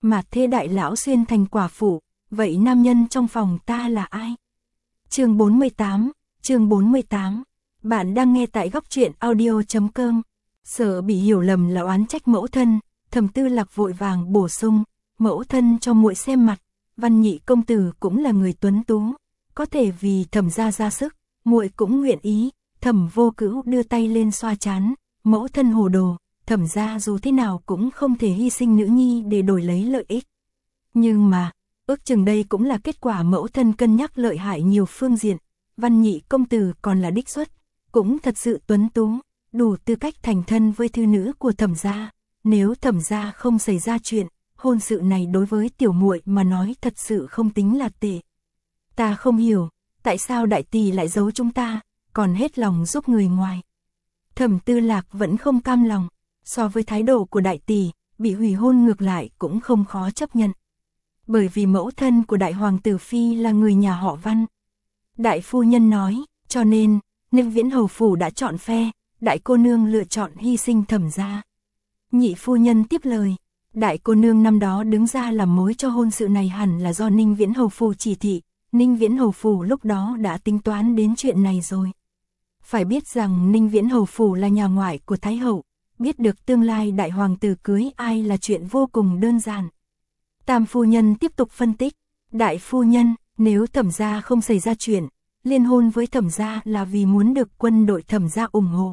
mà thế đại lão xuyên thành quả phụ, vậy nam nhân trong phòng ta là ai? Chương 48. Bạn đang nghe tại góc truyện audio.com. Sợ bị hiểu lầm là oán trách mẫu thân, Thẩm Tư Lạc vội vàng bổ sung, mẫu thân cho muội xem mặt, Văn Nhị công tử cũng là người tuấn tú, có thể vì Thẩm gia ra sức, muội cũng nguyện ý. Thẩm Vô Cữu đưa tay lên xoa trán, mẫu thân hồ đồ, Thẩm gia dù thế nào cũng không thể hy sinh nữ nhi để đổi lấy lợi ích. Nhưng mà, ước chừng đây cũng là kết quả mẫu thân cân nhắc lợi hại nhiều phương diện, Văn Nhị công tử còn là đích xuất, cũng thật sự tuấn tú, đủ tư cách thành thân với thư nữ của Thẩm gia. Nếu Thẩm gia không xảy ra chuyện, hôn sự này đối với tiểu muội mà nói thật sự không tính là tệ. Ta không hiểu, tại sao đại tỷ lại giấu chúng ta, còn hết lòng giúp người ngoài. Thẩm Tư Lạc vẫn không cam lòng, so với thái độ của đại tỷ, bị hủy hôn ngược lại cũng không khó chấp nhận. Bởi vì mẫu thân của đại hoàng tử phi là người nhà họ Văn. Đại phu nhân nói, cho nên, Ninh Viễn hầu phủ đã chọn phe, đại cô nương lựa chọn hy sinh Thẩm gia. Nhị phu nhân tiếp lời, đại cô nương năm đó đứng ra làm mối cho hôn sự này hẳn là do Ninh Viễn hầu phủ chỉ thị, Ninh Viễn hầu phủ lúc đó đã tính toán đến chuyện này rồi. Phải biết rằng Ninh Viễn hầu phủ là nhà ngoại của Thái hậu, biết được tương lai đại hoàng tử cưới ai là chuyện vô cùng đơn giản. Tam phu nhân tiếp tục phân tích, đại phu nhân, nếu Thẩm gia không xảy ra chuyện, liên hôn với Thẩm gia là vì muốn được quân đội Thẩm gia ủng hộ.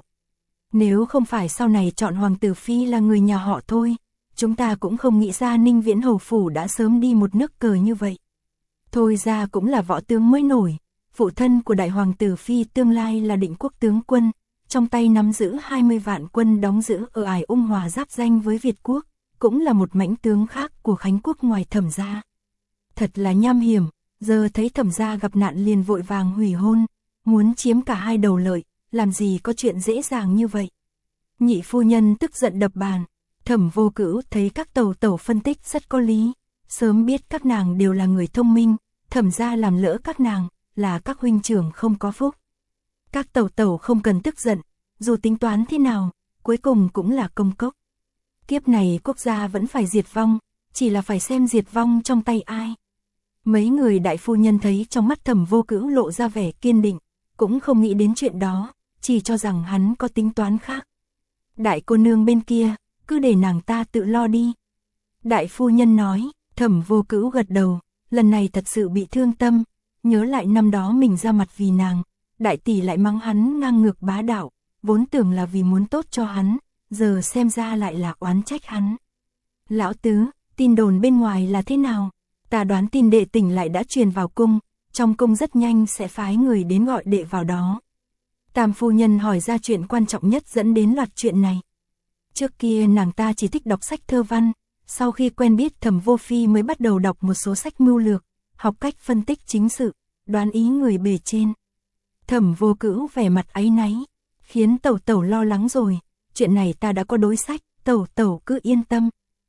Nếu không phải sau này chọn hoàng tử phi là người nhà họ thôi, chúng ta cũng không nghĩ ra Ninh Viễn hầu phủ đã sớm đi một nước cờ như vậy. Thôi ra cũng là võ tướng mới nổi, phụ thân của đại hoàng tử phi tương lai là Định Quốc tướng quân, trong tay nắm giữ 20 vạn quân đóng giữ ở ải Ung Hòa giáp danh với Việt quốc, cũng là một mãnh tướng khác của Khánh quốc ngoài Thẩm gia. Thật là nham hiểm, giờ thấy Thẩm gia gặp nạn liền vội vàng hủy hôn, muốn chiếm cả hai đầu lợi, làm gì có chuyện dễ dàng như vậy. Nhị phu nhân tức giận đập bàn, Thẩm Vô Cữu thấy các tẩu tẩu phân tích rất có lý, sớm biết các nàng đều là người thông minh, Thẩm gia làm lỡ các nàng, là các huynh trưởng không có phúc. Các tẩu tẩu không cần tức giận, dù tính toán thế nào, cuối cùng cũng là công cốc. Kiếp này quốc gia vẫn phải diệt vong, chỉ là phải xem diệt vong trong tay ai. Mấy người đại phu nhân thấy trong mắt Thẩm Vô Cữu lộ ra vẻ kiên định, cũng không nghĩ đến chuyện đó, chỉ cho rằng hắn có tính toán khác. Đại cô nương bên kia, cứ để nàng ta tự lo đi. Đại phu nhân nói, Thẩm Vô Cữu gật đầu, lần này thật sự bị thương tâm, nhớ lại năm đó mình ra mặt vì nàng, đại tỷ lại mắng hắn ngang ngược bá đạo, vốn tưởng là vì muốn tốt cho hắn, giờ xem ra lại là oán trách hắn. Lão tứ, tin đồn bên ngoài là thế nào? Ta đoán tin đệ tỉnh lại đã truyền vào cung, trong cung rất nhanh sẽ phái người đến gọi đệ vào đó. Tam phu nhân hỏi ra chuyện quan trọng nhất dẫn đến loạt chuyện này. Trước kia nàng ta chỉ thích đọc sách thơ văn, sau khi quen biết Thẩm Vô Phi mới bắt đầu đọc một số sách mưu lược, học cách phân tích chính sự, đoán ý người bề trên. Thẩm Vô Cữu vẻ mặt áy náy, khiến tẩu tẩu lo lắng rồi, chuyện này ta đã có đối sách, tẩu tẩu cứ yên tâm.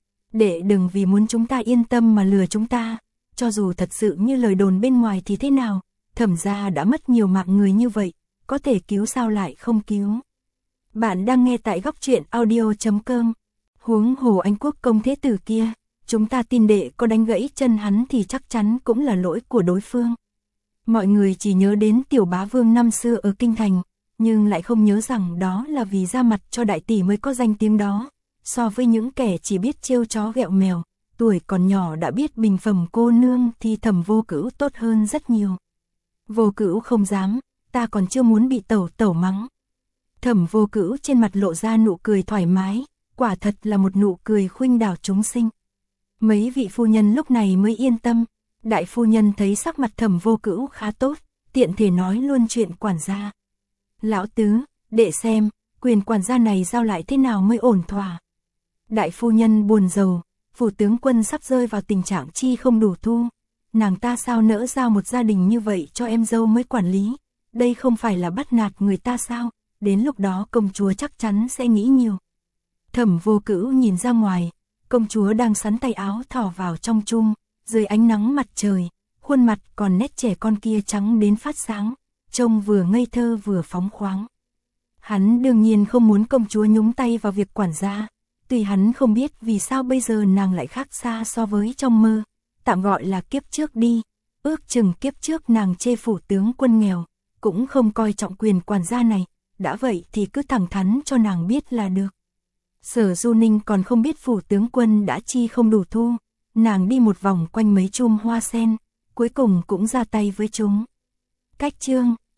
Đệ đừng vì muốn chúng ta yên tâm mà lừa chúng ta, cho dù thật sự như lời đồn bên ngoài thì thế nào, Thẩm gia đã mất nhiều mạng người như vậy, có thể cứu sao lại không cứu. Bạn đang nghe tại góc truyện audio.com. Huống hồ Anh quốc công thế tử kia, chúng ta tin đệ có đánh gãy chân hắn thì chắc chắn cũng là lỗi của đối phương. Mọi người chỉ nhớ đến tiểu bá vương năm xưa ở Kinh Thành, nhưng lại không nhớ rằng đó là vì ra mặt cho đại tỷ mới có danh tiếng đó. So với những kẻ chỉ biết trêu chó ghẹo mèo, tuổi còn nhỏ đã biết bình phẩm cô nương thì Thẩm Vô Cữu tốt hơn rất nhiều. Vô Cữu không dám, ta còn chưa muốn bị tẩu tẩu mắng. Thẩm Vô Cữu trên mặt lộ ra nụ cười thoải mái, quả thật là một nụ cười khuynh đảo chúng sinh. Mấy vị phu nhân lúc này mới yên tâm, đại phu nhân thấy sắc mặt Thẩm Vô Cữu khá tốt, tiện thể nói luôn chuyện quản gia. Lão tứ, đệ xem, quyền quản gia này giao lại thế nào mới ổn thỏa. Đại phu nhân buồn rầu, phủ tướng quân sắp rơi vào tình trạng chi không đủ thu. Nàng ta sao nỡ giao một gia đình như vậy cho em dâu mới quản lý. Đây không phải là bắt nạt người ta sao, đến lúc đó công chúa chắc chắn sẽ nghĩ nhiều. Thẩm Vô Cữu nhìn ra ngoài, công chúa đang sắn tay áo thỏ vào trong chum, dưới ánh nắng mặt trời, khuôn mặt còn nét trẻ con kia trắng đến phát sáng, trông vừa ngây thơ vừa phóng khoáng. Hắn đương nhiên không muốn công chúa nhúng tay vào việc quản gia, Tuy hắn không biết vì sao bây giờ nàng lại khác xa so với trong mơ, tạm gọi là kiếp trước đi, ước chừng kiếp trước nàng chê phủ tướng quân nghèo, cũng không coi trọng quyền quản gia này, đã vậy thì cứ thẳng thắn cho nàng biết là được. Sở Du Ninh còn không biết phủ tướng quân đã chi không đủ thu, nàng đi một vòng quanh mấy chum hoa sen, cuối cùng cũng ra tay với chúng. Cách chương